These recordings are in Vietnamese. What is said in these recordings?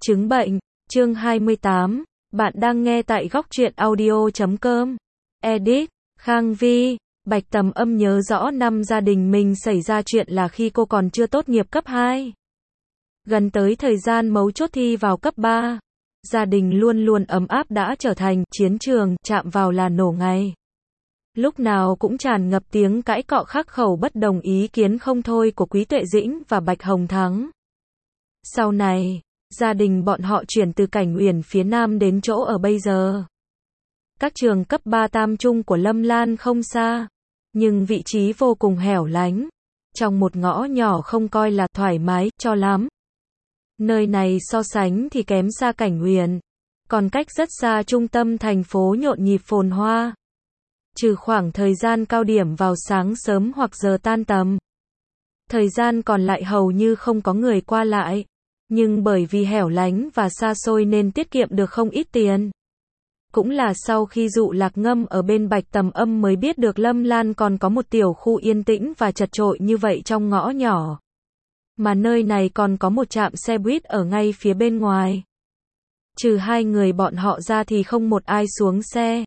Chứng bệnh, chương 28, bạn đang nghe tại góc truyện audio.com. Edit, Khang Vi, Bạch Tầm Âm nhớ rõ năm gia đình mình xảy ra chuyện là khi cô còn chưa tốt nghiệp cấp 2. Gần tới thời gian mấu chốt thi vào cấp 3. Gia đình luôn luôn ấm áp đã trở thành chiến trường, chạm vào là nổ ngay. Lúc nào cũng tràn ngập tiếng cãi cọ khắc khẩu bất đồng ý kiến không thôi của Quý Tuệ Dĩnh và Bạch Hồng Thắng. Sau này, gia đình bọn họ chuyển từ Cảnh Uyển phía Nam đến chỗ ở bây giờ. Các trường cấp 3 tam trung của Lâm Lan không xa, nhưng vị trí vô cùng hẻo lánh, trong một ngõ nhỏ không coi là thoải mái cho lắm. Nơi này so sánh thì kém xa Cảnh Uyển, còn cách rất xa trung tâm thành phố nhộn nhịp phồn hoa. Trừ khoảng thời gian cao điểm vào sáng sớm hoặc giờ tan tầm, thời gian còn lại hầu như không có người qua lại. Nhưng bởi vì hẻo lánh và xa xôi nên tiết kiệm được không ít tiền. Cũng là sau khi Dụ Lạc Ngâm ở bên Bạch Tầm Âm mới biết được Lâm Lan còn có một tiểu khu yên tĩnh và chật chội như vậy trong ngõ nhỏ. Mà nơi này còn có một trạm xe buýt ở ngay phía bên ngoài. Trừ hai người bọn họ ra thì không một ai xuống xe.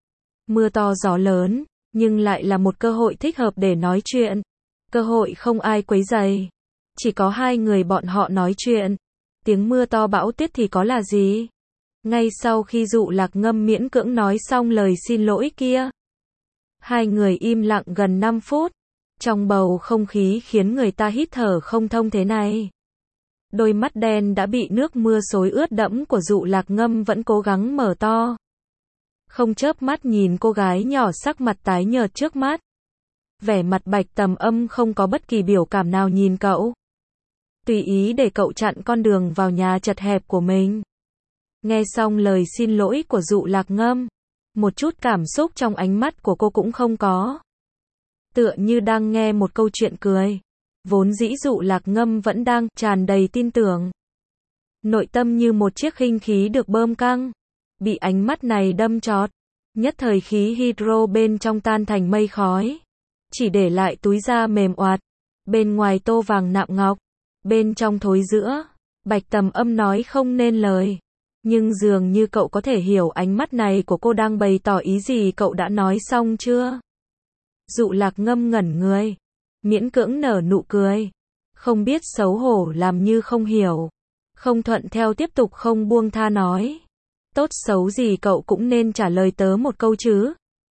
Mưa to gió lớn, nhưng lại là một cơ hội thích hợp để nói chuyện. Cơ hội không ai quấy rầy. Chỉ có hai người bọn họ nói chuyện. Tiếng mưa to bão tuyết thì có là gì? Ngay sau khi Dụ Lạc Ngâm miễn cưỡng nói xong lời xin lỗi kia, hai người im lặng gần 5 phút. Trong bầu không khí khiến người ta hít thở không thông thế này. Đôi mắt đen đã bị nước mưa xối ướt đẫm của Dụ Lạc Ngâm vẫn cố gắng mở to. Không chớp mắt nhìn cô gái nhỏ sắc mặt tái nhợt trước mắt. Vẻ mặt Bạch Tầm Âm không có bất kỳ biểu cảm nào nhìn cậu. Tùy ý để cậu chặn con đường vào nhà chật hẹp của mình. Nghe xong lời xin lỗi của Dụ Lạc Ngâm, một chút cảm xúc trong ánh mắt của cô cũng không có. Tựa như đang nghe một câu chuyện cười. Vốn dĩ Dụ Lạc Ngâm vẫn đang tràn đầy tin tưởng. Nội tâm như một chiếc khinh khí được bơm căng. Bị ánh mắt này đâm chọt. Nhất thời khí hydro bên trong tan thành mây khói. Chỉ để lại túi da mềm oạt. Bên ngoài tô vàng nạm ngọc. Bên trong thối giữa. Bạch Tầm Âm nói không nên lời. Nhưng dường như cậu có thể hiểu ánh mắt này của cô đang bày tỏ ý gì. Cậu đã nói xong chưa? Dụ Lạc Ngâm ngẩn người. Miễn cưỡng nở nụ cười. Không biết xấu hổ làm như không hiểu. Không thuận theo tiếp tục không buông tha nói. Tốt xấu gì cậu cũng nên trả lời tớ một câu chứ.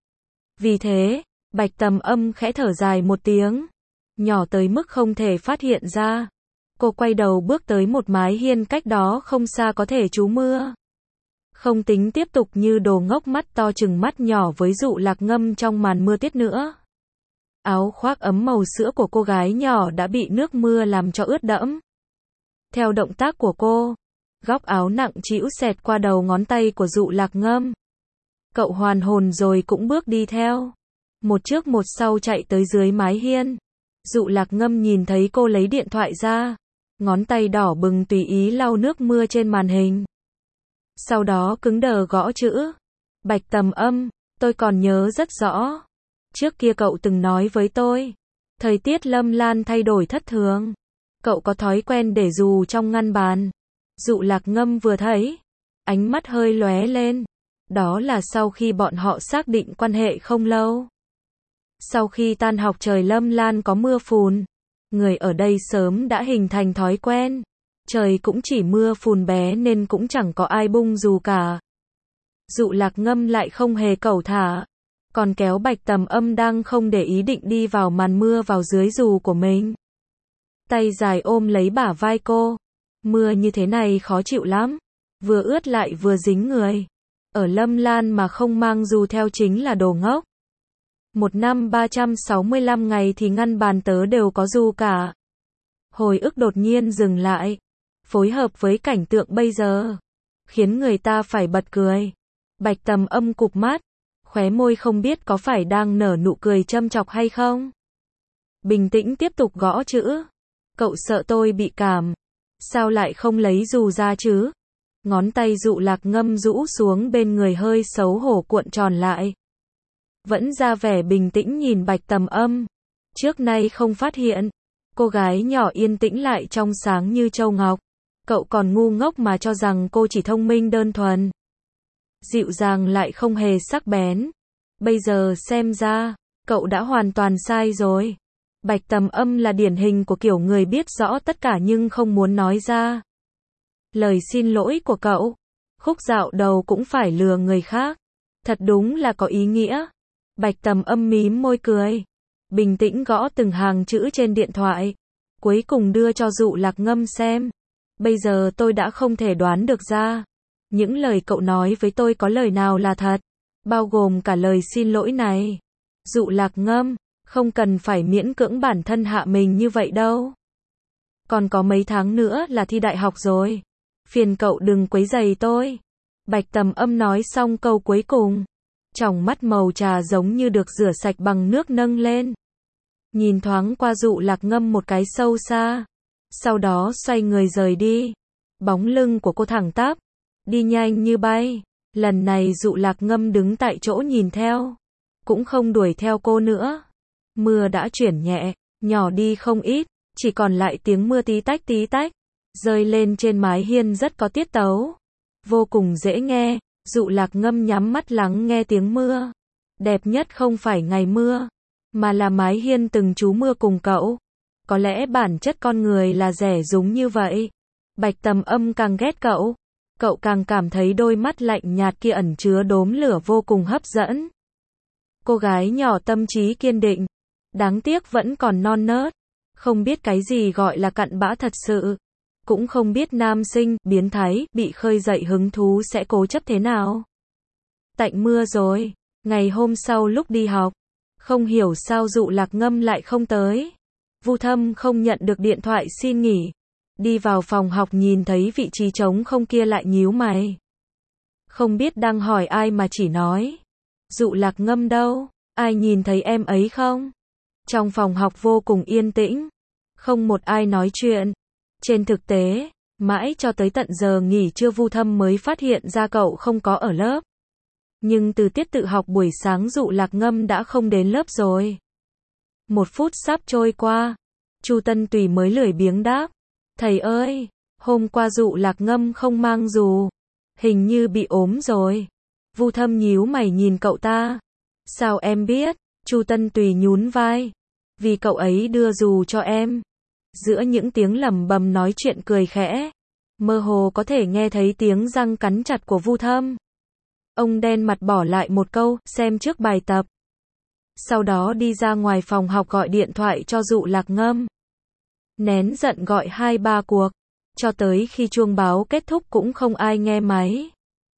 Vì thế, Bạch Tầm Âm khẽ thở dài một tiếng. Nhỏ tới mức không thể phát hiện ra. Cô quay đầu bước tới một mái hiên cách đó không xa có thể trú mưa. Không tính tiếp tục như đồ ngốc mắt to chừng mắt nhỏ với Dụ Lạc Ngâm trong màn mưa tiết nữa. Áo khoác ấm màu sữa của cô gái nhỏ đã bị nước mưa làm cho ướt đẫm. Theo động tác của cô, góc áo nặng trĩu xẹt qua đầu ngón tay của Dụ Lạc Ngâm. Cậu hoàn hồn rồi cũng bước đi theo. Một trước một sau chạy tới dưới mái hiên. Dụ Lạc Ngâm nhìn thấy cô lấy điện thoại ra. Ngón tay đỏ bừng tùy ý lau nước mưa trên màn hình. Sau đó cứng đờ gõ chữ. Bạch Tầm Âm, tôi còn nhớ rất rõ. Trước kia cậu từng nói với tôi. Thời tiết Lâm Lan thay đổi thất thường. Cậu có thói quen để dù trong ngăn bàn. Dụ Lạc Ngâm vừa thấy. Ánh mắt hơi lóe lên. Đó là sau khi bọn họ xác định quan hệ không lâu. Sau khi tan học trời Lâm Lan có mưa phùn. Người ở đây sớm đã hình thành thói quen. Trời cũng chỉ mưa phùn bé nên cũng chẳng có ai bung dù cả. Dụ Lạc Ngâm lại không hề cẩu thả. Còn kéo Bạch Tầm Âm đang không để ý định đi vào màn mưa vào dưới dù của mình. Tay dài ôm lấy bả vai cô. Mưa như thế này khó chịu lắm. Vừa ướt lại vừa dính người. Ở Lâm Lan mà không mang dù theo chính là đồ ngốc. Một năm 365 ngày thì ngăn bàn tớ đều có dù cả. Hồi ức đột nhiên dừng lại. Phối hợp với cảnh tượng bây giờ. Khiến người ta phải bật cười. Bạch Tầm Âm cụp mắt. Khóe môi không biết có phải đang nở nụ cười châm chọc hay không. Bình tĩnh tiếp tục gõ chữ. Cậu sợ tôi bị cảm. Sao lại không lấy dù ra chứ? Ngón tay Dụ Lạc Ngâm rũ xuống bên người hơi xấu hổ cuộn tròn lại. Vẫn ra vẻ bình tĩnh nhìn Bạch Tầm Âm. Trước nay không phát hiện. Cô gái nhỏ yên tĩnh lại trong sáng như châu ngọc. Cậu còn ngu ngốc mà cho rằng cô chỉ thông minh đơn thuần. Dịu dàng lại không hề sắc bén. Bây giờ xem ra, cậu đã hoàn toàn sai rồi. Bạch Tầm Âm là điển hình của kiểu người biết rõ tất cả nhưng không muốn nói ra. Lời xin lỗi của cậu, khúc dạo đầu cũng phải lừa người khác. Thật đúng là có ý nghĩa. Bạch Tầm Âm mím môi cười. Bình tĩnh gõ từng hàng chữ trên điện thoại. Cuối cùng đưa cho Dụ Lạc Ngâm xem. Bây giờ tôi đã không thể đoán được ra. Những lời cậu nói với tôi có lời nào là thật. Bao gồm cả lời xin lỗi này. Dụ Lạc Ngâm, không cần phải miễn cưỡng bản thân hạ mình như vậy đâu. Còn có mấy tháng nữa là thi đại học rồi. Phiền cậu đừng quấy rầy tôi. Bạch Tầm Âm nói xong câu cuối cùng. Tròng mắt màu trà giống như được rửa sạch bằng nước nâng lên. Nhìn thoáng qua Dụ Lạc Ngâm một cái sâu xa. Sau đó xoay người rời đi. Bóng lưng của cô thẳng tắp. Đi nhanh như bay. Lần này Dụ Lạc Ngâm đứng tại chỗ nhìn theo. Cũng không đuổi theo cô nữa. Mưa đã chuyển nhẹ, nhỏ đi không ít. Chỉ còn lại tiếng mưa tí tách, rơi lên trên mái hiên rất có tiết tấu. Vô cùng dễ nghe. Dụ Lạc Ngâm nhắm mắt lắng nghe tiếng mưa. Đẹp nhất không phải ngày mưa, mà là mái hiên từng trú mưa cùng cậu. Có lẽ bản chất con người là rẻ rúng như vậy. Bạch Tầm Âm càng ghét cậu. Cậu càng cảm thấy đôi mắt lạnh nhạt kia ẩn chứa đốm lửa vô cùng hấp dẫn. Cô gái nhỏ tâm trí kiên định. Đáng tiếc vẫn còn non nớt. Không biết cái gì gọi là cặn bã thật sự. Cũng không biết nam sinh, biến thái, bị khơi dậy hứng thú sẽ cố chấp thế nào. Tạnh mưa rồi. Ngày hôm sau lúc đi học. Không hiểu sao Dụ Lạc Ngâm lại không tới. Vu Thâm không nhận được điện thoại xin nghỉ. Đi vào phòng học nhìn thấy vị trí trống không kia lại nhíu mày. Không biết đang hỏi ai mà chỉ nói. Dụ Lạc Ngâm đâu? Ai nhìn thấy em ấy không? Trong phòng học vô cùng yên tĩnh. Không một ai nói chuyện. Trên thực tế, mãi cho tới tận giờ nghỉ trưa Vu Thâm mới phát hiện ra cậu không có ở lớp. Nhưng từ tiết tự học buổi sáng Dụ Lạc Ngâm đã không đến lớp rồi. 1 phút sắp trôi qua. Chu Tân Tùy mới lười biếng đáp. Thầy ơi, hôm qua Dụ Lạc Ngâm không mang dù. Hình như bị ốm rồi. Vu Thâm nhíu mày nhìn cậu ta. Sao em biết? Chu Tân Tùy nhún vai. Vì cậu ấy đưa dù cho em. Giữa những tiếng lẩm bẩm nói chuyện cười khẽ, mơ hồ có thể nghe thấy tiếng răng cắn chặt của Vu Thâm. Ông đen mặt bỏ lại một câu, xem trước bài tập. Sau đó đi ra ngoài phòng học gọi điện thoại cho Dụ Lạc Ngâm. Nén giận gọi 2-3 cuộc, cho tới khi chuông báo kết thúc cũng không ai nghe máy.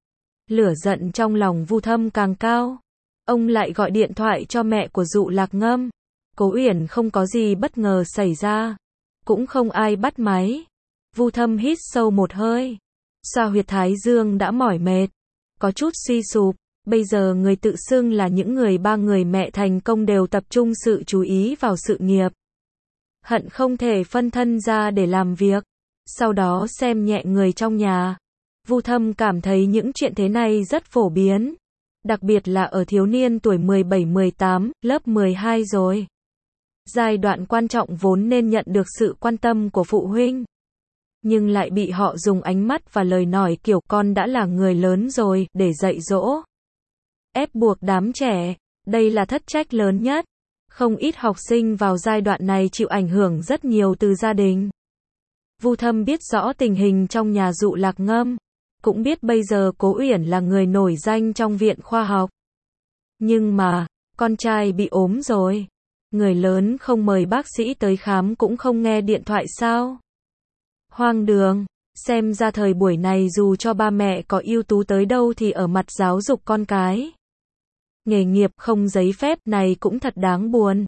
Lửa giận trong lòng Vu Thâm càng cao. Ông lại gọi điện thoại cho mẹ của Dụ Lạc Ngâm. Cố Uyển không có gì bất ngờ xảy ra. Cũng không ai bắt máy. Vu Thâm hít sâu một hơi. Xoa huyệt thái dương đã mỏi mệt. Có chút suy sụp. Bây giờ người tự xưng là những ba người mẹ thành công đều tập trung sự chú ý vào sự nghiệp. Hận không thể phân thân ra để làm việc. Sau đó xem nhẹ người trong nhà. Vu Thâm cảm thấy những chuyện thế này rất phổ biến. Đặc biệt là ở thiếu niên tuổi 17-18, lớp 12 rồi. Giai đoạn quan trọng vốn nên nhận được sự quan tâm của phụ huynh. Nhưng lại bị họ dùng ánh mắt và lời nói kiểu con đã là người lớn rồi để dạy dỗ. Ép buộc đám trẻ, đây là thất trách lớn nhất. Không ít học sinh vào giai đoạn này chịu ảnh hưởng rất nhiều từ gia đình. Vu Thâm biết rõ tình hình trong nhà Dụ Lạc Ngâm. Cũng biết bây giờ Cố Uyển là người nổi danh trong viện khoa học. Nhưng mà, con trai bị ốm rồi. Người lớn không mời bác sĩ tới khám cũng không nghe điện thoại sao? Hoang đường, xem ra thời buổi này dù cho ba mẹ có ưu tú tới đâu thì ở mặt giáo dục con cái. Nghề nghiệp không giấy phép này cũng thật đáng buồn.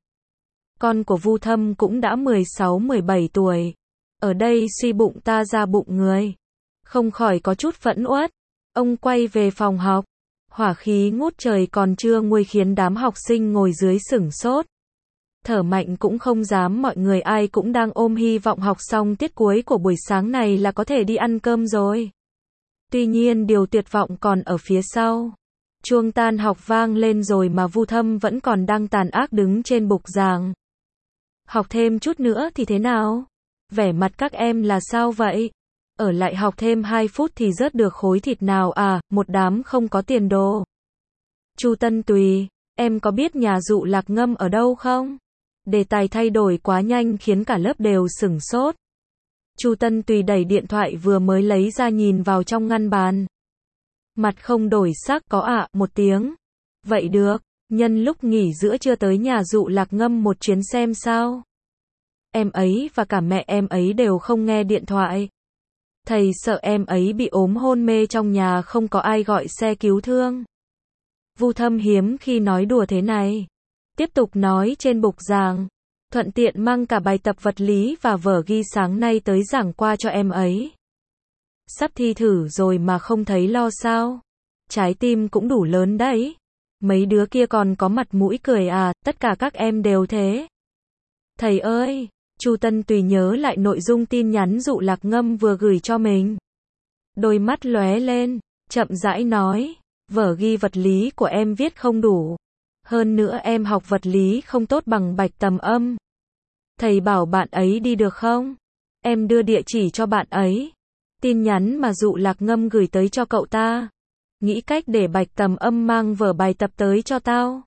Con của Vu Thâm cũng đã 16-17 tuổi. Ở đây suy bụng ta ra bụng người. Không khỏi có chút phẫn uất. Ông quay về phòng học. Hỏa khí ngút trời còn chưa nguôi khiến đám học sinh ngồi dưới sửng sốt. Thở mạnh cũng không dám, mọi người ai cũng đang ôm hy vọng học xong tiết cuối của buổi sáng này là có thể đi ăn cơm rồi. Tuy nhiên điều tuyệt vọng còn ở phía sau. Chuông tan học vang lên rồi mà Vu Thâm vẫn còn đang tàn ác đứng trên bục giảng. Học thêm chút nữa thì thế nào? Vẻ mặt các em là sao vậy? Ở lại học thêm 2 phút thì rớt được khối thịt nào à, một đám không có tiền đồ. Chu Tân Tùy, em có biết nhà dụ Lạc Ngâm ở đâu không? Đề tài thay đổi quá nhanh khiến cả lớp đều sửng sốt. Chu Tân Tùy đẩy điện thoại vừa mới lấy ra nhìn vào trong ngăn bàn. Mặt không đổi sắc, có ạ, một tiếng. Vậy được, nhân lúc nghỉ giữa trưa tới nhà dụ Lạc Ngâm một chuyến xem sao. Em ấy và cả mẹ em ấy đều không nghe điện thoại. Thầy sợ em ấy bị ốm hôn mê trong nhà không có ai gọi xe cứu thương. Vu Thâm hiếm khi nói đùa thế này. Tiếp tục nói trên bục giảng. Thuận tiện mang cả bài tập vật lý và vở ghi sáng nay tới giảng qua cho em ấy. Sắp thi thử rồi mà không thấy lo sao? Trái tim cũng đủ lớn đấy. Mấy đứa kia còn có mặt mũi cười à, tất cả các em đều thế. Thầy ơi, Chu Tân Tùy nhớ lại nội dung tin nhắn dụ Lạc Ngâm vừa gửi cho mình. Đôi mắt lóe lên, chậm rãi nói, vở ghi vật lý của em viết không đủ. Hơn nữa em học vật lý không tốt bằng Bạch Tầm Âm. Thầy bảo bạn ấy đi được không? Em đưa địa chỉ cho bạn ấy. Tin nhắn mà dụ Lạc Ngâm gửi tới cho cậu ta. Nghĩ cách để Bạch Tầm Âm mang vở bài tập tới cho tao.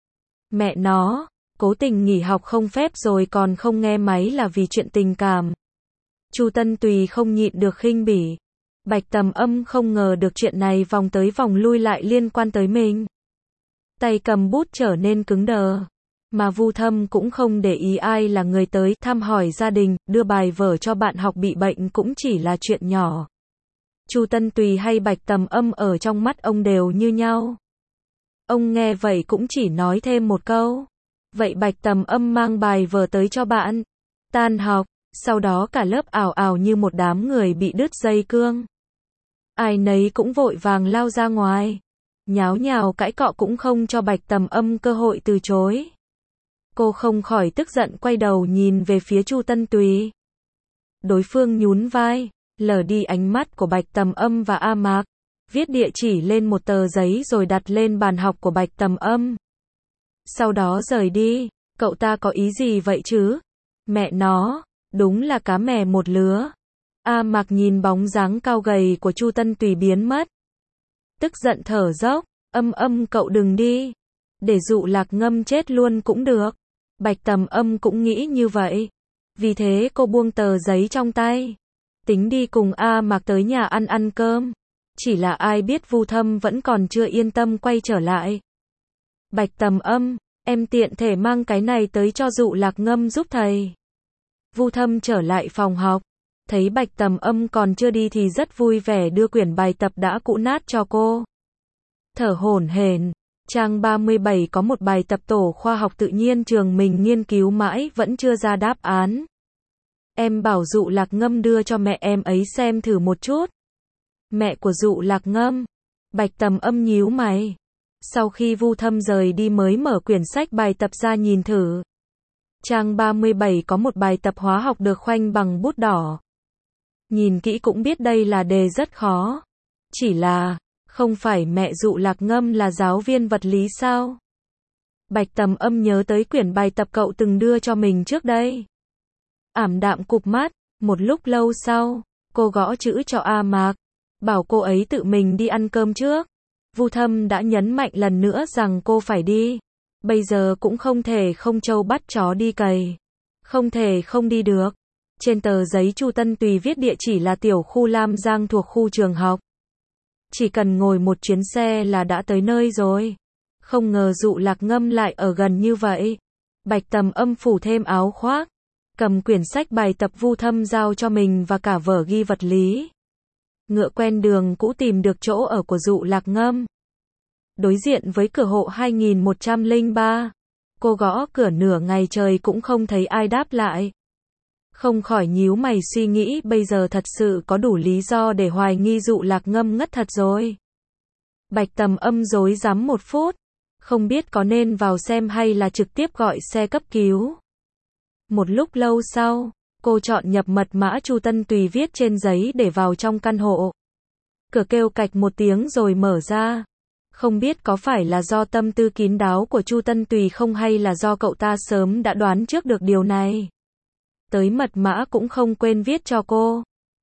Mẹ nó, cố tình nghỉ học không phép rồi còn không nghe máy là vì chuyện tình cảm. Chu Tân Tùy không nhịn được khinh bỉ. Bạch Tầm Âm không ngờ được chuyện này vòng tới vòng lui lại liên quan tới mình. Tay cầm bút trở nên cứng đờ. Mà Vu Thâm cũng không để ý ai là người tới thăm hỏi gia đình, đưa bài vở cho bạn học bị bệnh cũng chỉ là chuyện nhỏ. Chu Tân Tùy hay Bạch Tầm Âm ở trong mắt ông đều như nhau. Ông nghe vậy cũng chỉ nói thêm một câu. Vậy Bạch Tầm Âm mang bài vở tới cho bạn. Tan học, sau đó cả lớp ào ào như một đám người bị đứt dây cương. Ai nấy cũng vội vàng lao ra ngoài. Nháo nhào cãi cọ cũng không cho Bạch Tầm Âm cơ hội từ chối. Cô không khỏi tức giận quay đầu nhìn về phía Chu Tân Tùy. Đối phương nhún vai, lờ đi ánh mắt của Bạch Tầm Âm và A Mạc, viết địa chỉ lên một tờ giấy rồi đặt lên bàn học của Bạch Tầm Âm. Sau đó rời đi, cậu ta có ý gì vậy chứ? Mẹ nó, đúng là cá mè một lứa. A Mạc nhìn bóng dáng cao gầy của Chu Tân Tùy biến mất. Tức giận thở dốc, Âm cậu đừng đi. Để dụ Lạc Ngâm chết luôn cũng được. Bạch Tầm Âm cũng nghĩ như vậy. Vì thế cô buông tờ giấy trong tay. Tính đi cùng A Mạc tới nhà ăn cơm. Chỉ là ai biết Vu Thâm vẫn còn chưa yên tâm quay trở lại. Bạch Tầm Âm, em tiện thể mang cái này tới cho dụ Lạc Ngâm giúp thầy. Vu Thâm trở lại phòng học. Thấy Bạch Tầm Âm còn chưa đi thì rất vui vẻ đưa quyển bài tập đã cũ nát cho cô. Thở hổn hển. Trang 37 có một bài tập tổ khoa học tự nhiên trường mình nghiên cứu mãi vẫn chưa ra đáp án. Em bảo dụ Lạc Ngâm đưa cho mẹ em ấy xem thử một chút. Mẹ của dụ Lạc Ngâm. Bạch Tầm Âm nhíu mày. Sau khi Vu Thâm rời đi mới mở quyển sách bài tập ra nhìn thử. Trang 37 có một bài tập hóa học được khoanh bằng bút đỏ. Nhìn kỹ cũng biết đây là đề rất khó. Chỉ là, không phải mẹ dụ Lạc Ngâm là giáo viên vật lý sao? Bạch Tầm Âm nhớ tới quyển bài tập cậu từng đưa cho mình trước đây. Ảm đạm cụp mắt, một lúc lâu sau, cô gõ chữ cho A Mạc, bảo cô ấy tự mình đi ăn cơm trước. Vu Thâm đã nhấn mạnh lần nữa rằng cô phải đi. Bây giờ cũng không thể không trâu bắt chó đi cày. Không thể không đi được. Trên tờ giấy Chu Tân Tùy viết địa chỉ là tiểu khu Lam Giang thuộc khu trường học. Chỉ cần ngồi một chuyến xe là đã tới nơi rồi. Không ngờ dụ Lạc Ngâm lại ở gần như vậy. Bạch Tầm Âm phủ thêm áo khoác. Cầm quyển sách bài tập Vu Thâm giao cho mình và cả vở ghi vật lý. Ngựa quen đường cũ tìm được chỗ ở của dụ Lạc Ngâm. Đối diện với cửa hộ 2103. Cô gõ cửa nửa ngày trời cũng không thấy ai đáp lại. Không khỏi nhíu mày suy nghĩ bây giờ thật sự có đủ lý do để hoài nghi dụ Lạc Ngâm ngất thật rồi. Bạch Tầm Âm rối rắm một phút. Không biết có nên vào xem hay là trực tiếp gọi xe cấp cứu. Một lúc lâu sau, cô chọn nhập mật mã Chu Tân Tùy viết trên giấy để vào trong căn hộ. Cửa kêu cạch một tiếng rồi mở ra. Không biết có phải là do tâm tư kín đáo của Chu Tân Tùy không hay là do cậu ta sớm đã đoán trước được điều này. Tới mật mã cũng không quên viết cho cô.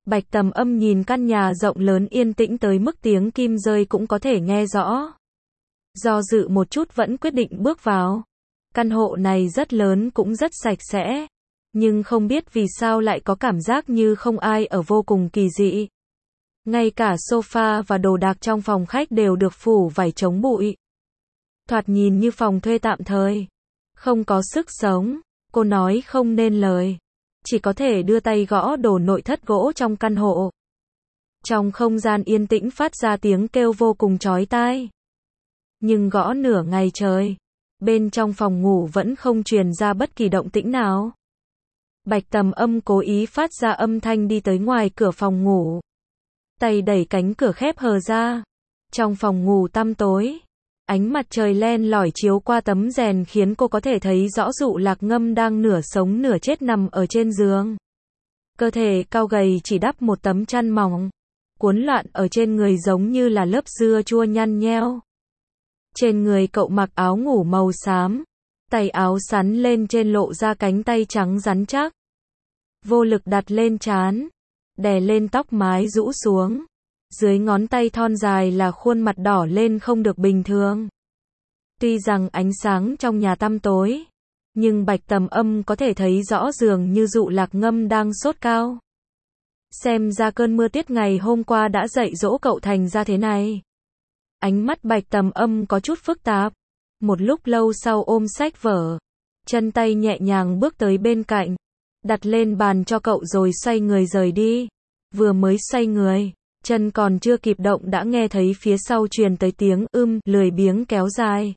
Bạch Tầm Âm nhìn căn nhà rộng lớn yên tĩnh tới mức tiếng kim rơi cũng có thể nghe rõ. Do dự một chút vẫn quyết định bước vào. Căn hộ này rất lớn cũng rất sạch sẽ. Nhưng không biết vì sao lại có cảm giác như không ai ở, vô cùng kỳ dị. Ngay cả sofa và đồ đạc trong phòng khách đều được phủ vải chống bụi. Thoạt nhìn như phòng thuê tạm thời. Không có sức sống. Cô nói không nên lời. Chỉ có thể đưa tay gõ đồ nội thất gỗ trong căn hộ. Trong không gian yên tĩnh phát ra tiếng kêu vô cùng chói tai. Nhưng gõ nửa ngày trời. Bên trong phòng ngủ vẫn không truyền ra bất kỳ động tĩnh nào. Bạch Tầm Âm cố ý phát ra âm thanh đi tới ngoài cửa phòng ngủ. Tay đẩy cánh cửa khép hờ ra. Trong phòng ngủ tăm tối. Ánh mặt trời len lỏi chiếu qua tấm rèn khiến cô có thể thấy rõ Dụ Lạc Ngâm đang nửa sống nửa chết nằm ở trên giường. Cơ thể cao gầy chỉ đắp một tấm chăn mỏng. Cuốn loạn ở trên người giống như là lớp dưa chua nhăn nheo. Trên người cậu mặc áo ngủ màu xám. Tay áo sắn lên trên lộ ra cánh tay trắng rắn chắc. Vô lực đặt lên trán. Đè lên tóc mái rũ xuống. Dưới ngón tay thon dài là khuôn mặt đỏ lên không được bình thường. Tuy rằng ánh sáng trong nhà tăm tối, nhưng Bạch Tầm Âm có thể thấy rõ dường như Dụ Lạc Ngâm đang sốt cao. Xem ra cơn mưa tiết ngày hôm qua đã dạy dỗ cậu thành ra thế này. Ánh mắt Bạch Tầm Âm có chút phức tạp. Một lúc lâu sau ôm sách vở, chân tay nhẹ nhàng bước tới bên cạnh, đặt lên bàn cho cậu rồi xoay người rời đi. Vừa mới xoay người, chân còn chưa kịp động đã nghe thấy phía sau truyền tới tiếng lười biếng kéo dài.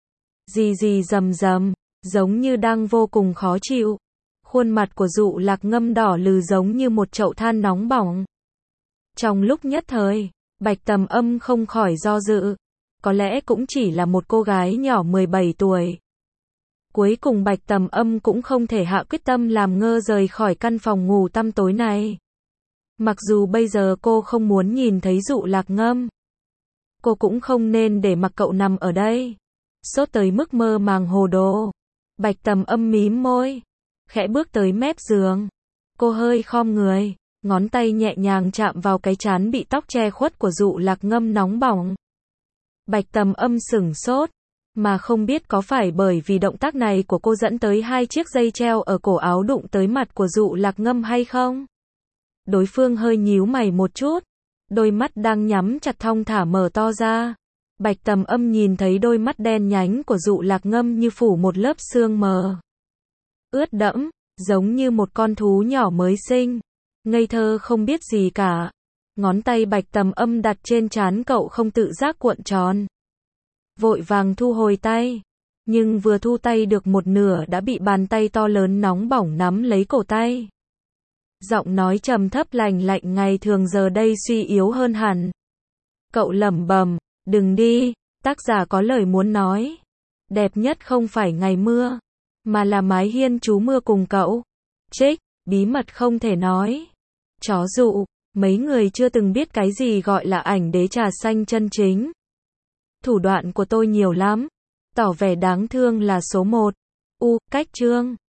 Gì rầm rầm, giống như đang vô cùng khó chịu. Khuôn mặt của Dụ Lạc Ngâm đỏ lừ giống như một chậu than nóng bỏng. Trong lúc nhất thời, Bạch Tầm Âm không khỏi do dự. Có lẽ cũng chỉ là một cô gái nhỏ 17 tuổi. Cuối cùng Bạch Tầm Âm cũng không thể hạ quyết tâm làm ngơ rời khỏi căn phòng ngủ tăm tối này. Mặc dù bây giờ cô không muốn nhìn thấy Dụ Lạc Ngâm. Cô cũng không nên để mặc cậu nằm ở đây. Sốt tới mức mơ màng hồ đồ. Bạch Tầm Âm mím môi. Khẽ bước tới mép giường. Cô hơi khom người. Ngón tay nhẹ nhàng chạm vào cái trán bị tóc che khuất của Dụ Lạc Ngâm nóng bỏng. Bạch Tầm Âm sửng sốt. Mà không biết có phải bởi vì động tác này của cô dẫn tới hai chiếc dây treo ở cổ áo đụng tới mặt của Dụ Lạc Ngâm hay không? Đối phương hơi nhíu mày một chút. Đôi mắt đang nhắm chặt thong thả mở to ra. Bạch Tầm Âm nhìn thấy đôi mắt đen nhánh của Dụ Lạc Ngâm như phủ một lớp sương mờ. Ướt đẫm, giống như một con thú nhỏ mới sinh. Ngây thơ không biết gì cả. Ngón tay Bạch Tầm Âm đặt trên trán cậu không tự giác cuộn tròn. Vội vàng thu hồi tay. Nhưng vừa thu tay được một nửa đã bị bàn tay to lớn nóng bỏng nắm lấy cổ tay. Giọng nói trầm thấp lành lạnh ngày thường giờ đây suy yếu hơn hẳn. Cậu lẩm bẩm, đừng đi, tác giả có lời muốn nói. Đẹp nhất không phải ngày mưa, mà là mái hiên trú mưa cùng cậu. Trích, bí mật không thể nói. Chó Dụ, mấy người chưa từng biết cái gì gọi là ảnh đế trà xanh chân chính. Thủ đoạn của tôi nhiều lắm. Tỏ vẻ đáng thương là số 1. Cách chương.